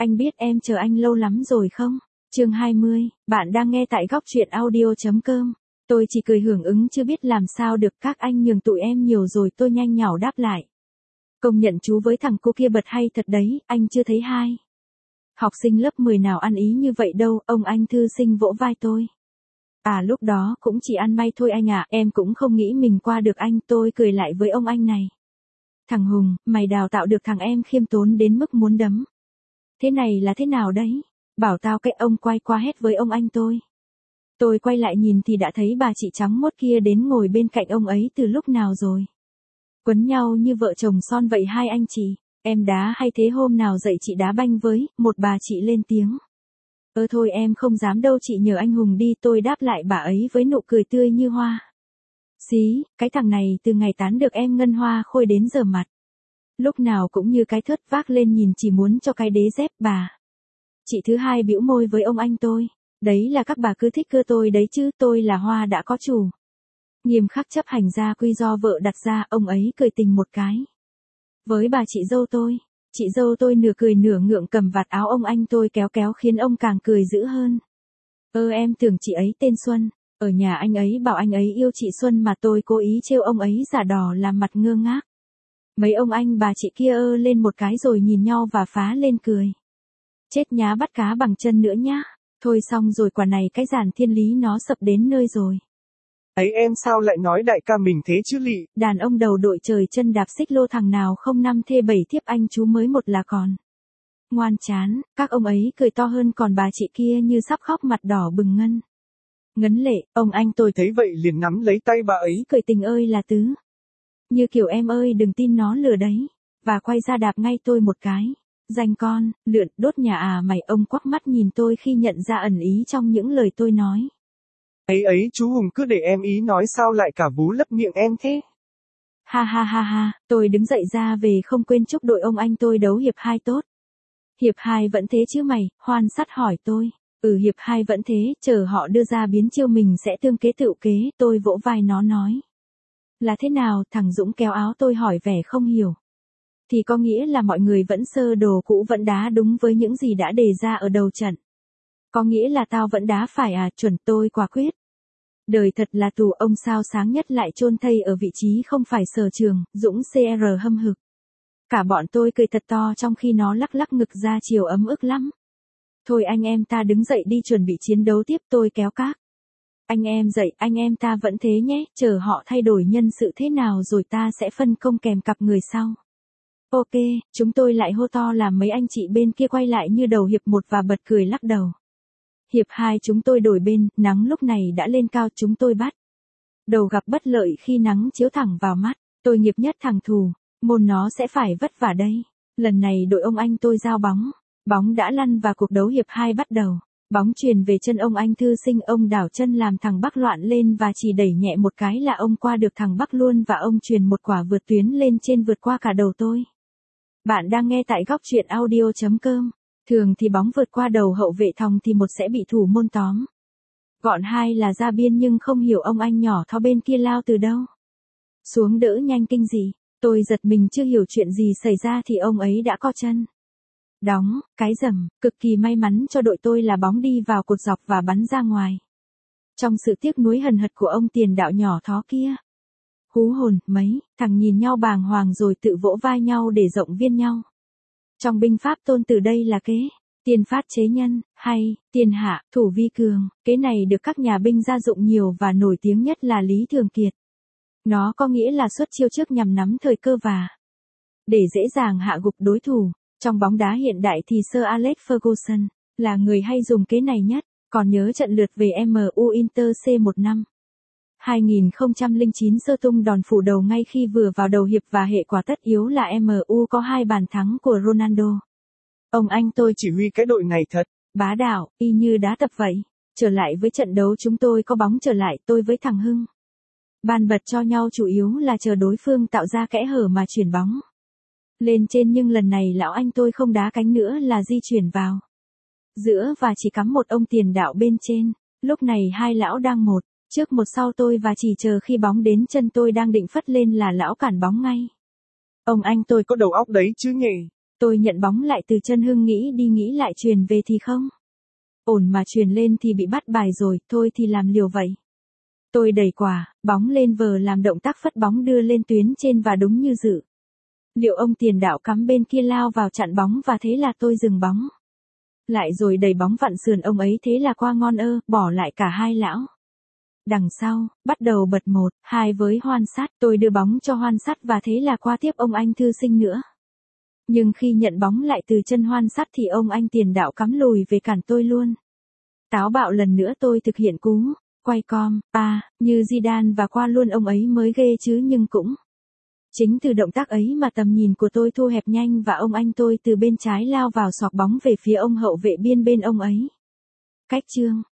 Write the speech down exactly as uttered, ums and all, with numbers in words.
Anh biết em chờ anh lâu lắm rồi không? Chương hai mươi, bạn đang nghe tại góc truyện audio.com. Tôi chỉ cười hưởng ứng chưa biết làm sao được, các anh nhường tụi em nhiều rồi, tôi nhanh nhảu đáp lại. Công nhận chú với thằng cô kia bật hay thật đấy, anh chưa thấy hai. Học sinh lớp mười nào ăn ý như vậy đâu, ông anh thư sinh vỗ vai tôi. À lúc đó cũng chỉ ăn may thôi anh ạ, em cũng không nghĩ mình qua được anh, tôi cười lại với ông anh này. Thằng Hùng, mày đào tạo được thằng em khiêm tốn đến mức muốn đấm. Thế này là thế nào đấy? Bảo tao cái, ông quay qua hét với ông anh tôi. Tôi quay lại nhìn thì đã thấy bà chị trắng mốt kia đến ngồi bên cạnh ông ấy từ lúc nào rồi. Quấn nhau như vợ chồng son vậy hai anh chị, em đá hay thế hôm nào dậy chị đá banh với, một bà chị lên tiếng. Ơ thôi em không dám đâu chị nhờ anh Hùng đi, tôi đáp lại bà ấy với nụ cười tươi như hoa. Xí, cái thằng này từ ngày tán được em Ngân Hoa Khôi đến giờ mặt. Lúc nào cũng như cái thớt vác lên nhìn chỉ muốn cho cái đế dép bà. Chị thứ hai bĩu môi với ông anh tôi. Đấy là các bà cứ thích cưa tôi đấy chứ, tôi là hoa đã có chủ. Nghiêm khắc chấp hành gia quy do vợ đặt ra, ông ấy cười tình một cái. Với bà chị dâu tôi, chị dâu tôi nửa cười nửa ngượng cầm vạt áo ông anh tôi kéo kéo khiến ông càng cười dữ hơn. Ơ em tưởng chị ấy tên Xuân, ở nhà anh ấy bảo anh ấy yêu chị Xuân mà tôi cố ý trêu ông ấy giả đò làm mặt ngơ ngác. Mấy ông anh bà chị kia ơ lên một cái rồi nhìn nhau và phá lên cười. Chết nhá, bắt cá bằng chân nữa nhá. Thôi xong rồi, quả này cái giàn thiên lý nó sập đến nơi rồi. Ấy em sao lại nói đại ca mình thế chứ lị? Đàn ông đầu đội trời chân đạp xích lô, thằng nào không năm thê bảy thiếp, anh chú mới một là còn. Ngoan chán, các ông ấy cười to hơn, còn bà chị kia như sắp khóc mặt đỏ bừng ngân. Ngấn lệ, ông anh tôi thấy vậy liền nắm lấy tay bà ấy. Cười tình ơi là tứ. Như kiểu em ơi đừng tin nó lừa đấy. Và quay ra đạp ngay tôi một cái. Danh con, lượn, đốt nhà à mày, ông quắc mắt nhìn tôi khi nhận ra ẩn ý trong những lời tôi nói. Ấy ấy chú Hùng cứ để em ý nói sao lại cả vú lấp miệng em thế? Ha ha ha ha, tôi đứng dậy ra về không quên chúc đội ông anh tôi đấu hiệp hai tốt. Hiệp hai vẫn thế chứ mày, Hoan sắt hỏi tôi. Ừ hiệp hai vẫn thế, chờ họ đưa ra biến chiêu mình sẽ tương kế tựu kế, tôi vỗ vai nó nói. Là thế nào, thằng Dũng kéo áo tôi hỏi vẻ không hiểu. Thì có nghĩa là mọi người vẫn sơ đồ cũ, vẫn đá đúng với những gì đã đề ra ở đầu trận. Có nghĩa là tao vẫn đá phải à, chuẩn, tôi quả quyết. Đời thật là tù, ông sao sáng nhất lại chôn thây ở vị trí không phải sở trường, Dũng xê rờ hâm hực. Cả bọn tôi cười thật to trong khi nó lắc lắc ngực ra chiều ấm ức lắm. Thôi anh em ta đứng dậy đi chuẩn bị chiến đấu tiếp, tôi kéo các. Anh em dậy, anh em ta vẫn thế nhé, chờ họ thay đổi nhân sự thế nào rồi ta sẽ phân công kèm cặp người sau. Ok, chúng tôi lại hô to làm mấy anh chị bên kia quay lại như đầu hiệp một và bật cười lắc đầu. Hiệp hai chúng tôi đổi bên, nắng lúc này đã lên cao, chúng tôi bắt. Đầu gặp bất lợi khi nắng chiếu thẳng vào mắt, tôi nghiệp nhất thằng thù, môn nó sẽ phải vất vả đây. Lần này đội ông anh tôi giao bóng, bóng đã lăn và cuộc đấu hiệp hai bắt đầu. Bóng truyền về chân ông anh thư sinh, ông đảo chân làm thằng Bắc loạn lên và chỉ đẩy nhẹ một cái là ông qua được thằng Bắc luôn, và ông truyền một quả vượt tuyến lên trên vượt qua cả đầu tôi. Bạn đang nghe tại góc truyện audio.com. Thường thì bóng vượt qua đầu hậu vệ thòng thì một sẽ bị thủ môn tóm. Gọn hai là ra biên, nhưng không hiểu ông anh nhỏ thó bên kia lao từ đâu xuống đỡ nhanh kinh dị. Tôi giật mình chưa hiểu chuyện gì xảy ra thì ông ấy đã co chân. Đóng, cái rầm, cực kỳ may mắn cho đội tôi là bóng đi vào cột dọc và bắn ra ngoài. Trong sự tiếc nuối hần hật của ông tiền đạo nhỏ thó kia. Hú hồn, mấy thằng nhìn nhau bàng hoàng rồi tự vỗ vai nhau để động viên nhau. Trong binh pháp tôn từ đây là kế, tiền phát chế nhân, hay, tiền hạ, thủ vi cường. Kế này được các nhà binh gia dụng nhiều và nổi tiếng nhất là Lý Thường Kiệt. Nó có nghĩa là xuất chiêu trước nhằm nắm thời cơ và để dễ dàng hạ gục đối thủ. Trong bóng đá hiện đại thì Sir Alex Ferguson là người hay dùng kế này nhất. Còn nhớ trận lượt về em u Inter C một năm hai không không chín, sơ tung đòn phủ đầu ngay khi vừa vào đầu hiệp và hệ quả tất yếu là em u có hai bàn thắng của Ronaldo. Ông anh tôi chỉ huy cái đội này thật bá đạo, y như đá tập vậy. Trở lại với trận đấu, chúng tôi có bóng trở lại, tôi với thằng Hưng bàn bật cho nhau chủ yếu là chờ đối phương tạo ra kẽ hở mà chuyển bóng lên trên, nhưng lần này lão anh tôi không đá cánh nữa là di chuyển vào giữa và chỉ cắm một ông tiền đạo bên trên. Lúc này hai lão đang một trước một sau tôi và chỉ chờ khi bóng đến chân tôi đang định phất lên là lão cản bóng ngay. Ông anh tôi có đầu óc đấy chứ nhỉ? Tôi nhận bóng lại từ chân Hưng nghĩ đi nghĩ lại truyền về thì không. Ổn mà truyền lên thì bị bắt bài rồi, thôi thì làm liều vậy. Tôi đẩy quả, bóng lên vờ làm động tác phất bóng đưa lên tuyến trên và đúng như dự. Liệu ông tiền đạo cắm bên kia lao vào chặn bóng và thế là tôi dừng bóng. Lại rồi đẩy bóng vặn sườn ông ấy thế là qua ngon ơ, bỏ lại cả hai lão. Đằng sau, bắt đầu bật một, hai với Hoan Sắt, tôi đưa bóng cho Hoan Sắt và thế là qua tiếp ông anh thư sinh nữa. Nhưng khi nhận bóng lại từ chân Hoan Sắt thì ông anh tiền đạo cắm lùi về cản tôi luôn. Táo bạo lần nữa tôi thực hiện cú, quay com, pa, như Zidane và qua luôn ông ấy mới ghê chứ nhưng cũng. Chính từ động tác ấy mà tầm nhìn của tôi thu hẹp nhanh và ông anh tôi từ bên trái lao vào xọc bóng về phía ông hậu vệ biên bên ông ấy. Cách chương